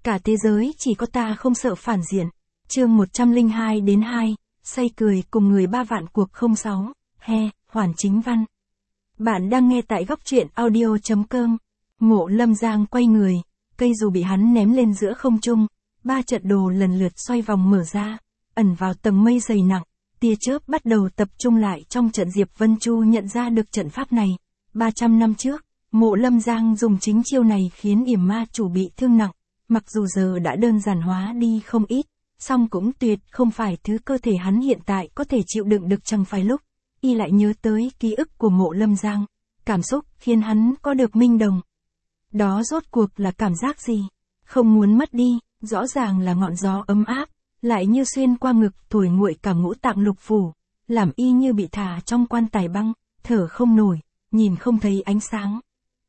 Cả thế giới chỉ có ta không sợ phản diện. Chương 102-2, say cười cùng người 3 vạn cuộc 06, Hoàn Chính Văn. Bạn đang nghe tại góc truyện audio.com. Mộ Lâm Giang quay người, cây dù bị hắn ném lên giữa không trung, 3 trận đồ lần lượt xoay vòng mở ra, ẩn vào tầng mây dày nặng, tia chớp bắt đầu tập trung lại trong trận. Diệp Vân Chu nhận ra được trận pháp này, 300 năm trước, Mộ Lâm Giang dùng chính chiêu này khiến Yểm Ma Chủ bị thương nặng, mặc dù giờ đã đơn giản hóa đi không ít, song cũng tuyệt không phải thứ cơ thể hắn hiện tại có thể chịu đựng được. Chẳng phải lúc y lại nhớ tới ký ức của Mộ Lâm Giang, cảm xúc khiến hắn có được minh đồng. Đó rốt cuộc là cảm giác gì? Không muốn mất đi, rõ ràng là ngọn gió ấm áp, lại như xuyên qua ngực thổi nguội cả ngũ tạng lục phủ, làm y như bị thả trong quan tài băng, thở không nổi, nhìn không thấy ánh sáng.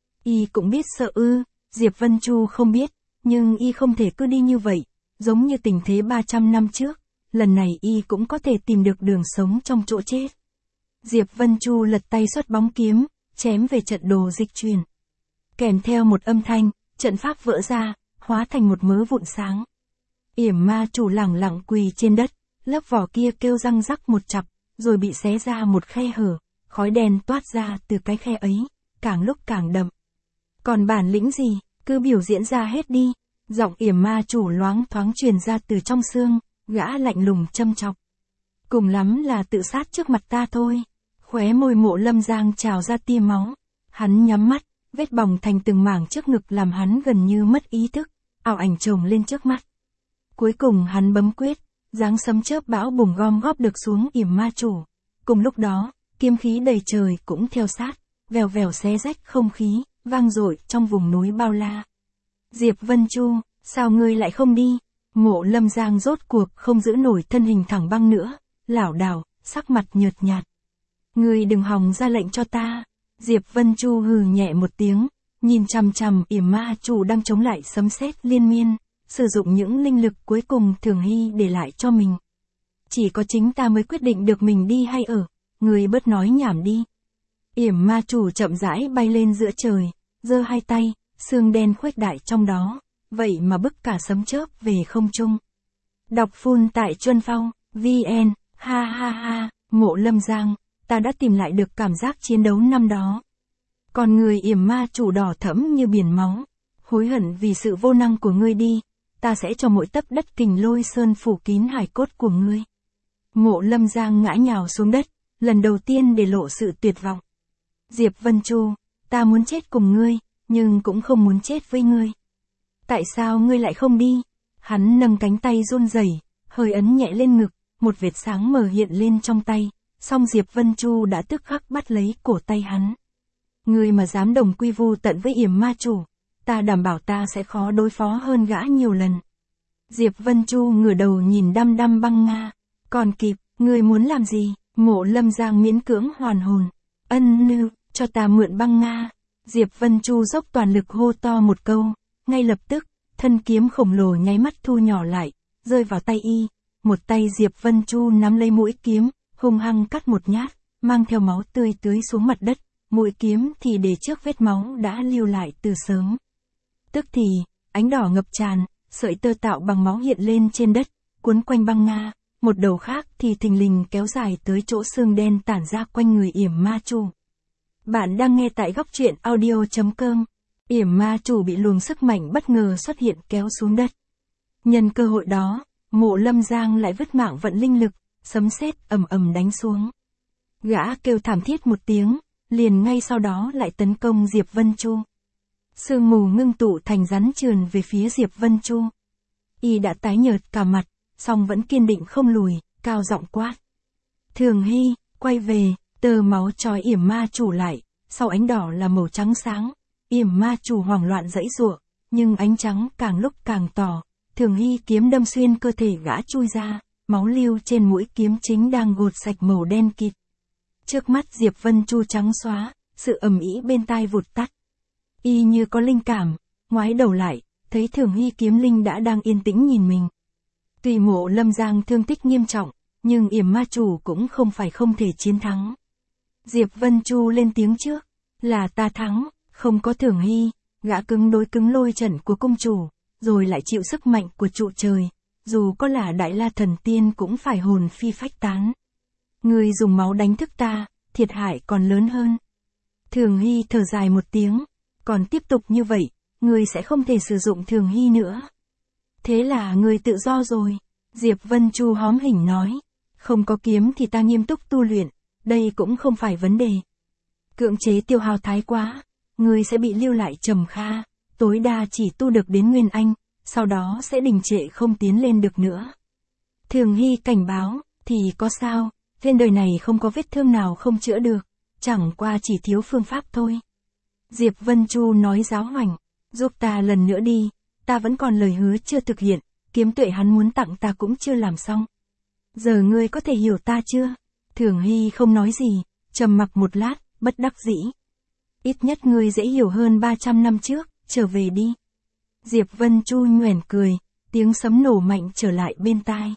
Y cũng biết sợ ư? Diệp Vân Chu không biết, nhưng y không thể cứ đi như vậy, giống như tình thế 300 năm trước, lần này y cũng có thể tìm được đường sống trong chỗ chết. Diệp Vân Chu lật tay xuất bóng kiếm, chém về trận đồ dịch chuyển. Kèm theo một âm thanh, trận pháp vỡ ra, hóa thành một mớ vụn sáng. Yểm Ma Chủ lẳng lặng quỳ trên đất, lớp vỏ kia kêu răng rắc một chặp, rồi bị xé ra một khe hở, khói đen toát ra từ cái khe ấy, càng lúc càng đậm. Còn bản lĩnh gì, cứ biểu diễn ra hết đi. Giọng Yểm Ma Chủ loáng thoáng truyền ra từ trong xương, gã lạnh lùng châm chọc. Cùng lắm là tự sát trước mặt ta thôi. Khóe môi Mộ Lâm Giang trào ra tia máu. Hắn nhắm mắt, vết bỏng thành từng mảng trước ngực làm hắn gần như mất ý thức, ảo ảnh chồng lên trước mắt. Cuối cùng hắn bấm quyết, dáng sấm chớp bão bùng gom góp được xuống Yểm Ma Chủ. Cùng lúc đó, kiếm khí đầy trời cũng theo sát, vèo vèo xé rách không khí, vang dội trong vùng núi bao la. Diệp Vân Chu, sao ngươi lại không đi? Mộ Lâm Giang rốt cuộc không giữ nổi thân hình thẳng băng nữa, lảo đảo, sắc mặt nhợt nhạt. Ngươi đừng hòng ra lệnh cho ta. Diệp Vân Chu hừ nhẹ một tiếng, nhìn chằm chằm Yểm Ma Chủ đang chống lại sấm sét liên miên, sử dụng những linh lực cuối cùng Thường Hy để lại cho mình. Chỉ có chính ta mới quyết định được mình đi hay ở, ngươi bớt nói nhảm đi. Yểm Ma Chủ chậm rãi bay lên giữa trời, giơ hai tay, xương đen khuếch đại trong đó, vậy mà bức cả sấm chớp về không trung. Đọc full tại Chuân Phong, VN, ha ha ha, Mộ Lâm Giang, ta đã tìm lại được cảm giác chiến đấu năm đó. Còn người Yểm Ma Chủ đỏ thẫm như biển máu, hối hận vì sự vô năng của ngươi đi, ta sẽ cho mỗi tấc đất Kình Lôi Sơn phủ kín hài cốt của ngươi. Mộ Lâm Giang ngã nhào xuống đất, lần đầu tiên để lộ sự tuyệt vọng. Diệp Vân Chu, ta muốn chết cùng ngươi, nhưng cũng không muốn chết với ngươi. Tại sao ngươi lại không đi? Hắn nâng cánh tay run rẩy, hơi ấn nhẹ lên ngực, một vệt sáng mờ hiện lên trong tay, song Diệp Vân Chu đã tức khắc bắt lấy cổ tay hắn. Ngươi mà dám đồng quy vu tận với Yểm Ma Chủ, ta đảm bảo ta sẽ khó đối phó hơn gã nhiều lần. Diệp Vân Chu ngửa đầu nhìn đăm đăm băng Nga. Còn kịp, ngươi muốn làm gì? Mộ Lâm Giang miễn cưỡng hoàn hồn. Cho ta mượn băng Nga. Diệp Vân Chu dốc toàn lực hô to một câu, ngay lập tức, thân kiếm khổng lồ nháy mắt thu nhỏ lại, rơi vào tay y. Một tay Diệp Vân Chu nắm lấy mũi kiếm, hung hăng cắt một nhát, mang theo máu tươi tưới xuống mặt đất, mũi kiếm thì để trước vết máu đã lưu lại từ sớm. Tức thì, ánh đỏ ngập tràn, sợi tơ tạo bằng máu hiện lên trên đất, cuốn quanh băng Nga, một đầu khác thì thình lình kéo dài tới chỗ xương đen tản ra quanh người Yểm Ma Chủ. Bạn đang nghe tại góc truyện audio.com. Yểm Ma Chủ bị luồng sức mạnh bất ngờ xuất hiện kéo xuống đất. Nhân cơ hội đó, Mộ Lâm Giang lại vứt mạng vận linh lực, sấm sét ầm ầm đánh xuống. Gã kêu thảm thiết một tiếng, liền ngay sau đó lại tấn công Diệp Vân Chu. Sương mù ngưng tụ thành rắn trườn về phía Diệp Vân Chu. Y đã tái nhợt cả mặt, song vẫn kiên định không lùi, cao giọng quát. Thường Hy, quay về. Tơ máu trói Yểm Ma Chủ lại, sau ánh đỏ là màu trắng sáng. Yểm Ma Chủ hoảng loạn giãy giụa, nhưng ánh trắng càng lúc càng tỏ. Thường Hy kiếm đâm xuyên cơ thể gã chui ra, máu lưu trên mũi kiếm chính đang gột sạch màu đen kịt. Trước mắt Diệp Vân Chu trắng xóa, sự ầm ĩ bên tai vụt tắt. Y như có linh cảm, ngoái đầu lại, thấy Thường Hy kiếm linh đã đang yên tĩnh nhìn mình. Tuy Mộ Lâm Giang thương tích nghiêm trọng, nhưng Yểm Ma Chủ cũng không phải không thể chiến thắng. Diệp Vân Chu lên tiếng trước, là ta thắng, không có Thường Hy. Gã cứng đối cứng lôi trận của cung chủ, rồi lại chịu sức mạnh của trụ trời, dù có là đại la thần tiên cũng phải hồn phi phách tán. Ngươi dùng máu đánh thức ta, thiệt hại còn lớn hơn. Thường Hy thở dài một tiếng, còn tiếp tục như vậy, ngươi sẽ không thể sử dụng Thường Hy nữa. Thế là ngươi tự do rồi, Diệp Vân Chu hóm hỉnh nói. Không có kiếm thì ta nghiêm túc tu luyện, đây cũng không phải vấn đề. Cưỡng chế tiêu hao thái quá, ngươi sẽ bị lưu lại trầm kha, tối đa chỉ tu được đến Nguyên Anh, sau đó sẽ đình trệ không tiến lên được nữa. Thường Hy cảnh báo, thì có sao, trên đời này không có vết thương nào không chữa được, chẳng qua chỉ thiếu phương pháp thôi. Diệp Vân Chu nói giáo hoành, giúp ta lần nữa đi, ta vẫn còn lời hứa chưa thực hiện, kiếm tuệ hắn muốn tặng ta cũng chưa làm xong. Giờ ngươi có thể hiểu ta chưa? Thường Hy không nói gì, trầm mặc một lát, bất đắc dĩ. Ít nhất ngươi dễ hiểu hơn 300 năm trước, trở về đi. Diệp Vân Chu nhoẻn cười, tiếng sấm nổ mạnh trở lại bên tai.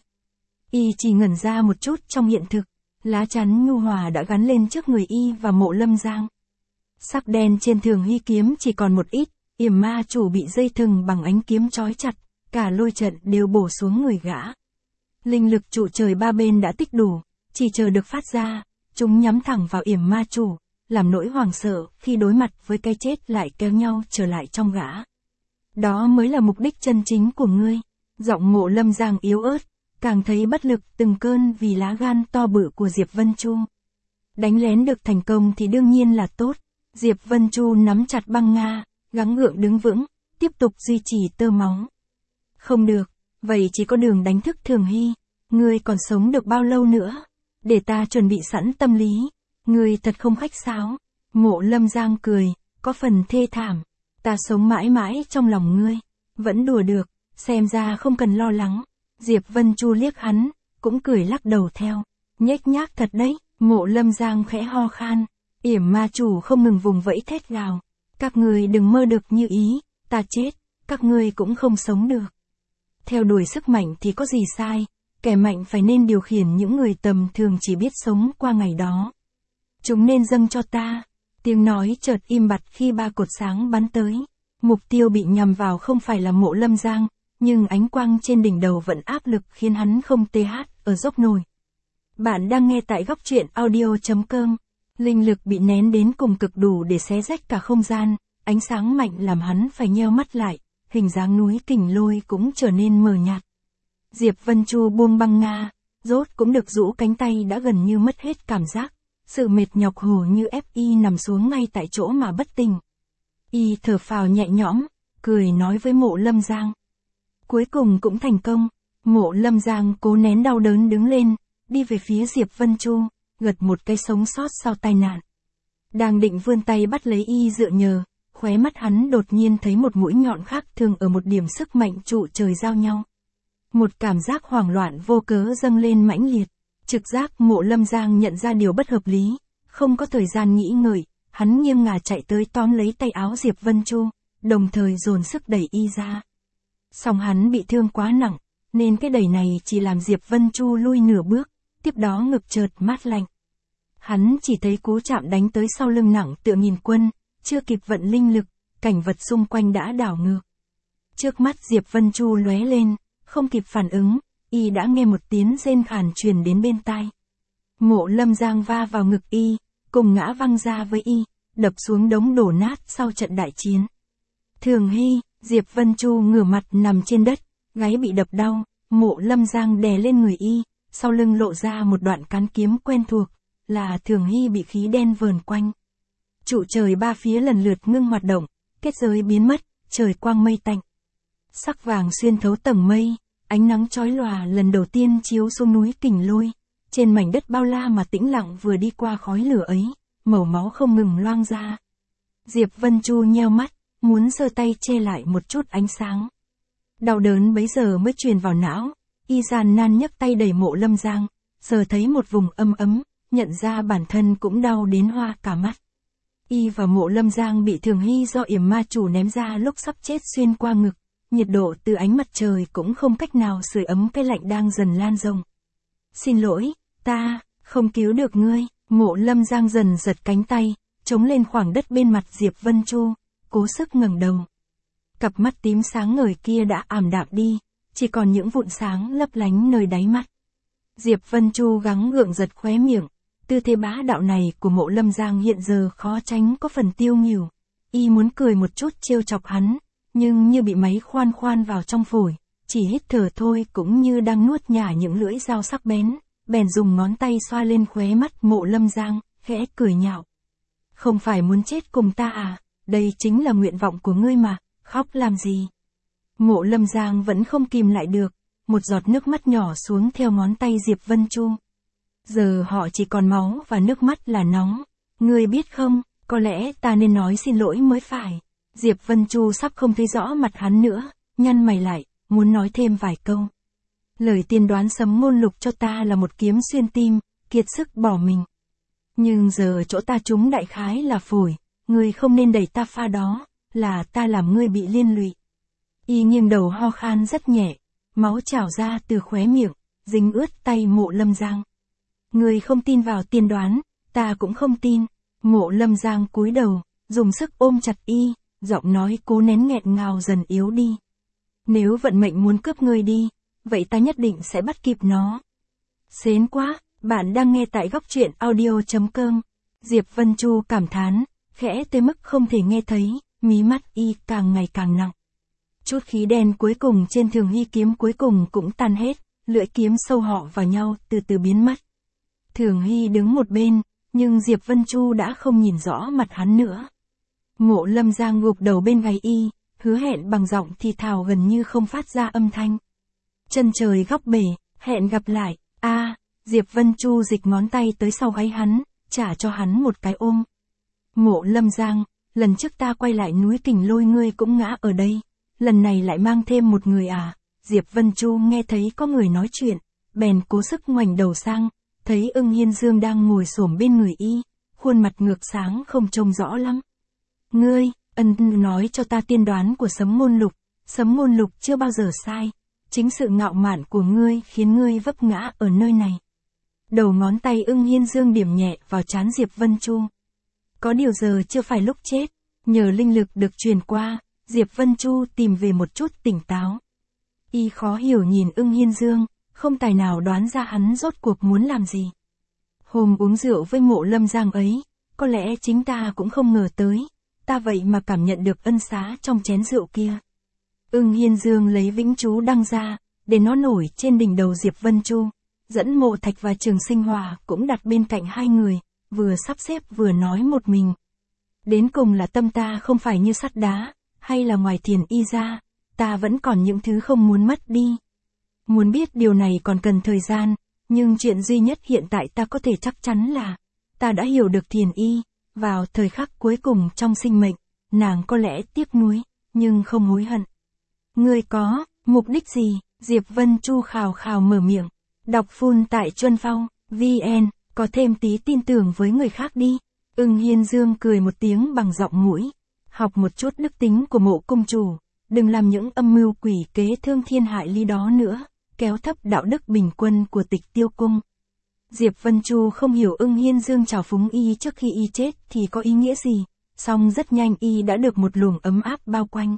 Y chỉ ngẩn ra một chút trong hiện thực, lá chắn nhu hòa đã gắn lên trước người y và Mộ Lâm Giang. Sắc đen trên Thường Hy kiếm chỉ còn một ít, yểm ma chủ bị dây thừng bằng ánh kiếm trói chặt, cả lôi trận đều bổ xuống người gã. Linh lực trụ trời ba bên đã tích đủ, chỉ chờ được phát ra, chúng nhắm thẳng vào yểm ma chủ, làm nỗi hoảng sợ khi đối mặt với cái chết lại kéo nhau trở lại trong gã. Đó mới là mục đích chân chính của ngươi. Giọng Mộ Lâm Giang yếu ớt, càng thấy bất lực từng cơn vì lá gan to bự của Diệp Vân Chu. Đánh lén được thành công thì đương nhiên là tốt. Diệp Vân Chu nắm chặt băng nga, gắng gượng đứng vững, tiếp tục duy trì tơ máu. Không được, vậy chỉ có đường đánh thức Thường Hy. Ngươi còn sống được bao lâu nữa? Để ta chuẩn bị sẵn tâm lý. Ngươi thật không khách sáo. Mộ Lâm Giang cười, có phần thê thảm. Ta sống mãi mãi trong lòng ngươi. Vẫn đùa được, xem ra không cần lo lắng. Diệp Vân Chu liếc hắn, cũng cười lắc đầu theo. Nhếch nhác thật đấy. Mộ Lâm Giang khẽ ho khan. Yểm ma chủ không ngừng vùng vẫy thét gào. Các ngươi đừng mơ được như ý, ta chết, các ngươi cũng không sống được. Theo đuổi sức mạnh thì có gì sai, kẻ mạnh phải nên điều khiển những người tầm thường chỉ biết sống qua ngày đó. Chúng nên dâng cho ta. Tiếng nói chợt im bặt khi ba cột sáng bắn tới. Mục tiêu bị nhằm vào không phải là Mộ Lâm Giang, nhưng ánh quang trên đỉnh đầu vẫn áp lực khiến hắn không tê hát ở dốc nổi. Bạn đang nghe tại góc truyện audio.com. Linh lực bị nén đến cùng cực đủ để xé rách cả không gian, ánh sáng mạnh làm hắn phải nheo mắt lại, hình dáng núi Kình Lôi cũng trở nên mờ nhạt. Diệp Vân Chu buông băng nga, rốt cũng được rũ cánh tay đã gần như mất hết cảm giác, sự mệt nhọc hổ như ép y nằm xuống ngay tại chỗ mà bất tỉnh. Y thở phào nhẹ nhõm, cười nói với Mộ Lâm Giang. Cuối cùng cũng thành công, Mộ Lâm Giang cố nén đau đớn đứng lên, đi về phía Diệp Vân Chu, gật một cái sống sót sau tai nạn. Đang định vươn tay bắt lấy y dựa nhờ, khóe mắt hắn đột nhiên thấy một mũi nhọn khác thường ở một điểm sức mạnh trụ trời giao nhau. Một cảm giác hoảng loạn vô cớ dâng lên mãnh liệt, trực giác Mộ Lâm Giang nhận ra điều bất hợp lý, không có thời gian nghĩ ngợi, hắn nghiêng ngả chạy tới tóm lấy tay áo Diệp Vân Chu, đồng thời dồn sức đẩy y ra. Song hắn bị thương quá nặng, nên cái đẩy này chỉ làm Diệp Vân Chu lui nửa bước, tiếp đó ngực chợt mát lạnh. Hắn chỉ thấy cú chạm đánh tới sau lưng nặng tựa nghìn quân, chưa kịp vận linh lực, cảnh vật xung quanh đã đảo ngược. Trước mắt Diệp Vân Chu lóe lên, không kịp phản ứng, y đã nghe một tiếng rên khàn truyền đến bên tai. Mộ Lâm Giang va vào ngực y, cùng ngã văng ra với y, đập xuống đống đổ nát sau trận đại chiến. Thường Hy, Diệp Vân Chu ngửa mặt nằm trên đất, gáy bị đập đau, Mộ Lâm Giang đè lên người y, sau lưng lộ ra một đoạn cán kiếm quen thuộc, là Thường Hy bị khí đen vờn quanh. Trụ trời ba phía lần lượt ngưng hoạt động, kết giới biến mất, trời quang mây tạnh. Sắc vàng xuyên thấu tầng mây, ánh nắng chói lòa lần đầu tiên chiếu xuống núi Kình Lôi, trên mảnh đất bao la mà tĩnh lặng vừa đi qua khói lửa ấy, màu máu không ngừng loang ra. Diệp Vân Chu nheo mắt, muốn giơ tay che lại một chút ánh sáng. Đau đớn bấy giờ mới truyền vào não, y gian nan nhấc tay đẩy Mộ Lâm Giang, giờ thấy một vùng ấm ấm, nhận ra bản thân cũng đau đến hoa cả mắt. Y và Mộ Lâm Giang bị Thường Hy do yểm ma chủ ném ra lúc sắp chết xuyên qua ngực, nhiệt độ từ ánh mặt trời cũng không cách nào sưởi ấm cái lạnh đang dần lan rộng. Xin lỗi, ta không cứu được ngươi. Mộ Lâm Giang dần giật cánh tay, chống lên khoảng đất bên mặt Diệp Vân Chu, cố sức ngẩng đầu. cặp mắt tím sáng ngời kia đã ảm đạm đi, chỉ còn những vụn sáng lấp lánh nơi đáy mắt. Diệp Vân Chu gắng gượng giật khóe miệng, tư thế bá đạo này của Mộ Lâm Giang hiện giờ khó tránh có phần tiêu nghỉu. Y muốn cười một chút trêu chọc hắn, nhưng như bị máy khoan khoan vào trong phổi, chỉ hít thở thôi cũng như đang nuốt nhả những lưỡi dao sắc bén, bèn dùng ngón tay xoa lên khóe mắt Mộ Lâm Giang, khẽ cười nhạo. Không phải muốn chết cùng ta à, đây chính là nguyện vọng của ngươi mà, khóc làm gì? Mộ Lâm Giang vẫn không kìm lại được, một giọt nước mắt nhỏ xuống theo ngón tay Diệp Vân Chu. Giờ họ chỉ còn máu và nước mắt là nóng, ngươi biết không, có lẽ ta nên nói xin lỗi mới phải. Diệp Vân Chu sắp không thấy rõ mặt hắn nữa, nhăn mày lại, muốn nói thêm vài câu. Lời tiên đoán sấm ngôn lục cho ta là một kiếm xuyên tim, kiệt sức bỏ mình. Nhưng giờ chỗ ta trúng đại khái là phổi, ngươi không nên đẩy ta pha đó, là ta làm ngươi bị liên lụy. Y nghiêng đầu ho khan rất nhẹ, máu trào ra từ khóe miệng, dính ướt tay Mộ Lâm Giang. Ngươi không tin vào tiên đoán, ta cũng không tin. Mộ Lâm Giang cúi đầu, dùng sức ôm chặt Y, giọng nói cố nén nghẹn ngào dần yếu đi. Nếu vận mệnh muốn cướp ngươi đi, vậy ta nhất định sẽ bắt kịp nó. Xến quá, bạn đang nghe tại góc truyện audio.com. Diệp Vân Chu cảm thán, khẽ tới mức không thể nghe thấy, mí mắt Y càng ngày càng nặng. Chút khí đen cuối cùng trên Thường Hy kiếm cuối cùng cũng tan hết, lưỡi kiếm sâu họ vào nhau từ từ biến mất. Thường Hy đứng một bên, nhưng Diệp Vân Chu đã không nhìn rõ mặt hắn nữa. Mộ Lâm Giang gục đầu bên gáy Y, hứa hẹn bằng giọng thì thào gần như không phát ra âm thanh. Chân trời góc bể, hẹn gặp lại. Diệp Vân Chu dịch ngón tay tới sau gáy hắn, trả cho hắn một cái ôm. Mộ Lâm Giang, lần trước ta quay lại núi Kình Lôi ngươi cũng ngã ở đây, lần này lại mang thêm một người à? Diệp Vân Chu nghe thấy có người nói chuyện, bèn cố sức ngoảnh đầu sang, thấy Ưng Hiên Dương đang ngồi xổm bên người Y, khuôn mặt ngược sáng không trông rõ lắm. Ngươi, nói cho ta tiên đoán của Sấm Ngôn Lục chưa bao giờ sai, chính sự ngạo mạn của ngươi khiến ngươi vấp ngã ở nơi này. Đầu ngón tay Ưng Hiên Dương điểm nhẹ vào trán Diệp Vân Chu. Có điều giờ chưa phải lúc chết, nhờ linh lực được truyền qua, Diệp Vân Chu tìm về một chút tỉnh táo. Y khó hiểu nhìn Ưng Hiên Dương, không tài nào đoán ra hắn rốt cuộc muốn làm gì. Hôm uống rượu với Mộ Lâm Giang ấy, có lẽ chính ta cũng không ngờ tới, ta vậy mà cảm nhận được ân xá trong chén rượu kia. Ưng Hiên Dương lấy vĩnh chú đăng ra, để nó nổi trên đỉnh đầu Diệp Vân Chu, dẫn Mộ Thạch và Trường Sinh Hòa cũng đặt bên cạnh hai người, vừa sắp xếp vừa nói một mình. Đến cùng là tâm ta không phải như sắt đá, hay là ngoài Thiền Y ra, ta vẫn còn những thứ không muốn mất đi. Muốn biết điều này còn cần thời gian, nhưng chuyện duy nhất hiện tại ta có thể chắc chắn là, ta đã hiểu được Thiền Y, vào thời khắc cuối cùng trong sinh mệnh, nàng có lẽ tiếc nuối, nhưng không hối hận. Ngươi có mục đích gì? Diệp Vân Chu khào khào mở miệng. Đọc full tại Chuân Phong, VN, có thêm tí tin tưởng với người khác đi. Ưng Hiên Dương cười một tiếng bằng giọng mũi. Học một chút đức tính của Mộ cung chủ, đừng làm những âm mưu quỷ kế thương thiên hại lý đó nữa, kéo thấp đạo đức bình quân của Tịch Tiêu cung. Diệp Vân Chu không hiểu Ưng Hiên Dương trào phúng Y trước khi Y chết thì có ý nghĩa gì, song rất nhanh Y đã được một luồng ấm áp bao quanh.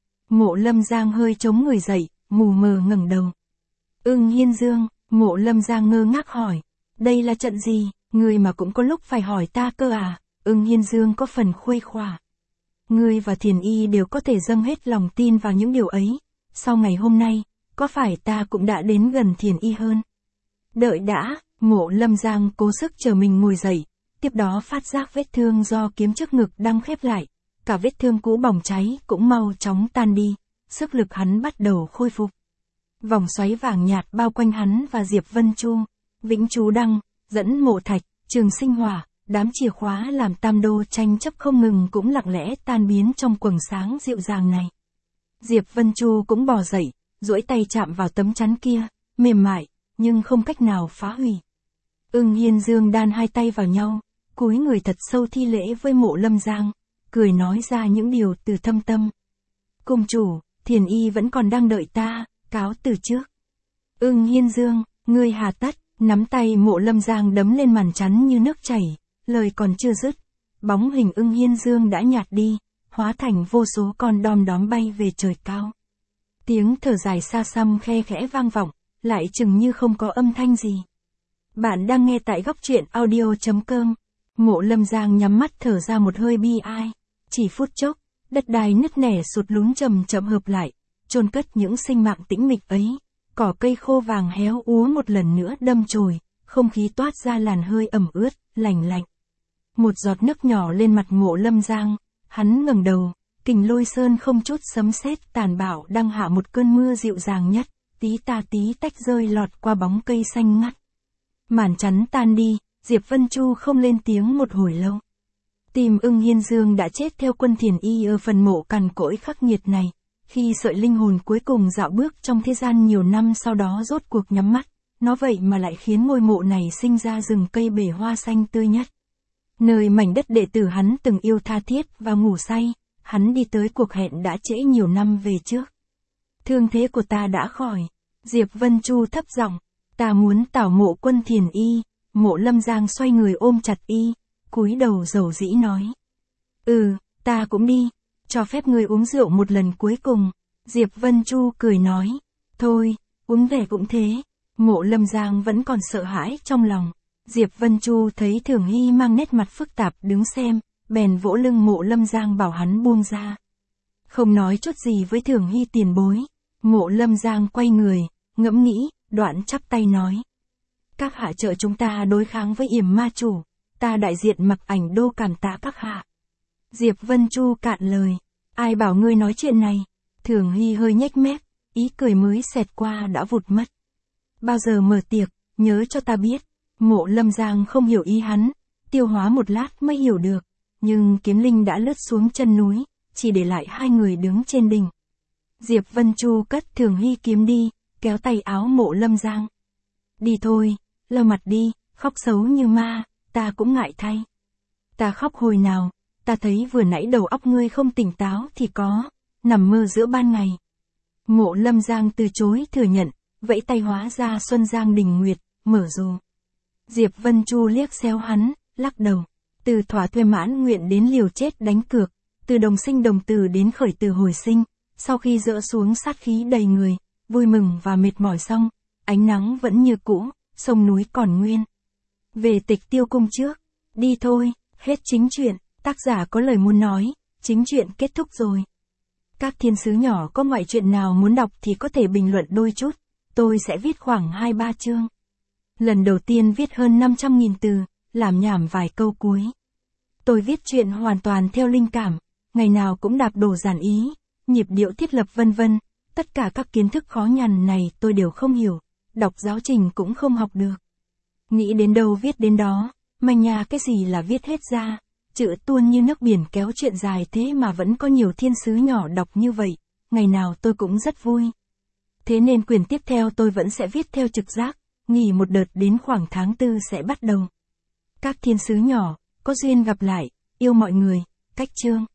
Mộ Lâm Giang hơi chống người dậy, mù mờ ngẩng đầu. Ưng Hiên Dương, Mộ Lâm Giang ngơ ngác hỏi, đây là trận gì, ngươi mà cũng có lúc phải hỏi ta cơ à? Ưng Hiên Dương có phần khuây khỏa. Ngươi và Thiền Y đều có thể dâng hết lòng tin vào những điều ấy, sau ngày hôm nay, có phải ta cũng đã đến gần Thiền Y hơn? Đợi đã, Mộ Lâm Giang cố sức chờ mình ngồi dậy, tiếp đó phát giác vết thương do kiếm trước ngực đang khép lại, cả vết thương cũ bỏng cháy cũng mau chóng tan đi, sức lực hắn bắt đầu khôi phục. Vòng xoáy vàng nhạt bao quanh hắn và Diệp Vân Chu, vĩnh chú đăng, dẫn Mộ Thạch, Trường Sinh Hòa, đám chìa khóa làm tam đô tranh chấp không ngừng cũng lặng lẽ tan biến trong quầng sáng dịu dàng này. Diệp Vân Chu cũng bò dậy, duỗi tay chạm vào tấm chắn kia, mềm mại, nhưng không cách nào phá hủy. Ưng Hiên Dương đan hai tay vào nhau, cúi người thật sâu thi lễ với Mộ Lâm Giang, cười nói ra những điều từ thâm tâm. Cung chủ, Thiền Y vẫn còn đang đợi ta, cáo từ trước. Ưng Hiên Dương, ngươi hà tất, nắm tay Mộ Lâm Giang đấm lên màn chắn như nước chảy, lời còn chưa dứt, bóng hình Ưng Hiên Dương đã nhạt đi, hóa thành vô số con đom đóm bay về trời cao. Tiếng thở dài xa xăm khe khẽ vang vọng, lại chừng như không có âm thanh gì. Bạn đang nghe tại góc truyện audio.com. Mộ Lâm Giang nhắm mắt thở ra một hơi bi ai. Chỉ phút chốc, đất đai nứt nẻ sụt lún chậm chậm hợp lại, chôn cất những sinh mạng tĩnh mịch ấy. Cỏ cây khô vàng héo úa một lần nữa đâm chồi, không khí toát ra làn hơi ẩm ướt, lành lạnh. Một giọt nước nhỏ lên mặt Mộ Lâm Giang, hắn ngẩng đầu, Kình Lôi Sơn không chút sấm sét tàn bạo đang hạ một cơn mưa dịu dàng nhất, tí tà tí tách rơi lọt qua bóng cây xanh ngắt. Màn chắn tan đi, Diệp Vân Chu không lên tiếng một hồi lâu. Tim Ưng Hiên Dương đã chết theo Quân Thiền Y ở phần mộ cằn cỗi khắc nghiệt này, khi sợi linh hồn cuối cùng dạo bước trong thế gian nhiều năm sau đó rốt cuộc nhắm mắt, nó vậy mà lại khiến ngôi mộ này sinh ra rừng cây bể hoa xanh tươi nhất. Nơi mảnh đất đệ tử hắn từng yêu tha thiết và ngủ say, hắn đi tới cuộc hẹn đã trễ nhiều năm về trước. Thương thế của ta đã khỏi, Diệp Vân Chu thấp giọng, ta muốn tảo mộ Quân Thiền Y. Mộ Lâm Giang xoay người ôm chặt y, cúi đầu dầu dĩ nói. Ta cũng đi, cho phép ngươi uống rượu một lần cuối cùng. Diệp Vân Chu cười nói, thôi, uống về cũng thế. Mộ Lâm Giang vẫn còn sợ hãi trong lòng. Diệp Vân Chu thấy Thường Hy mang nét mặt phức tạp đứng xem, bèn vỗ lưng Mộ Lâm Giang bảo hắn buông ra. Không nói chút gì với Thường Hy tiền bối. Mộ Lâm Giang quay người, ngẫm nghĩ, đoạn chắp tay nói. Các hạ trợ chúng ta đối kháng với Yểm Ma Chủ, ta đại diện Mặc Ảnh Đô cảm tạ các hạ. Diệp Vân Chu cạn lời, ai bảo ngươi nói chuyện này? Thường Hy hơi nhếch mép, ý cười mới xẹt qua đã vụt mất. Bao giờ mở tiệc, nhớ cho ta biết. Mộ Lâm Giang không hiểu ý hắn, tiêu hóa một lát mới hiểu được, nhưng kiếm linh đã lướt xuống chân núi, chỉ để lại hai người đứng trên đỉnh. Diệp Vân Chu cất Thường Hy kiếm đi, kéo tay áo Mộ Lâm Giang. Đi thôi, lau mặt đi, khóc xấu như ma, ta cũng ngại thay. Ta khóc hồi nào, ta thấy vừa nãy đầu óc ngươi không tỉnh táo thì có, nằm mơ giữa ban ngày. Mộ Lâm Giang từ chối thừa nhận, vẫy tay hóa ra Xuân Giang Đình Nguyệt, mở dù. Diệp Vân Chu liếc xéo hắn, lắc đầu, từ thỏa thuê mãn nguyện đến liều chết đánh cược, từ đồng sinh đồng tử đến khởi tử hồi sinh, sau khi dỡ xuống sát khí đầy người, vui mừng và mệt mỏi xong, ánh nắng vẫn như cũ, sông núi còn nguyên. Về Tịch Tiêu Cung trước, đi thôi, hết chính truyện, tác giả có lời muốn nói, chính truyện kết thúc rồi. Các thiên sứ nhỏ có ngoại truyện nào muốn đọc thì có thể bình luận đôi chút, tôi sẽ viết khoảng 2-3 chương. Lần đầu tiên viết hơn 500.000 từ, làm nhảm vài câu cuối. Tôi viết truyện hoàn toàn theo linh cảm, ngày nào cũng đạp đổ giản ý, nhịp điệu thiết lập vân vân, tất cả các kiến thức khó nhằn này tôi đều không hiểu, đọc giáo trình cũng không học được. Nghĩ đến đâu viết đến đó, manh nha cái gì là viết hết ra, chữ tuôn như nước biển kéo chuyện dài thế mà vẫn có nhiều thiên sứ nhỏ đọc như vậy, ngày nào tôi cũng rất vui. Thế nên quyển tiếp theo tôi vẫn sẽ viết theo trực giác, nghỉ một đợt đến khoảng tháng 4 sẽ bắt đầu. Các thiên sứ nhỏ, có duyên gặp lại, yêu mọi người, cách chương.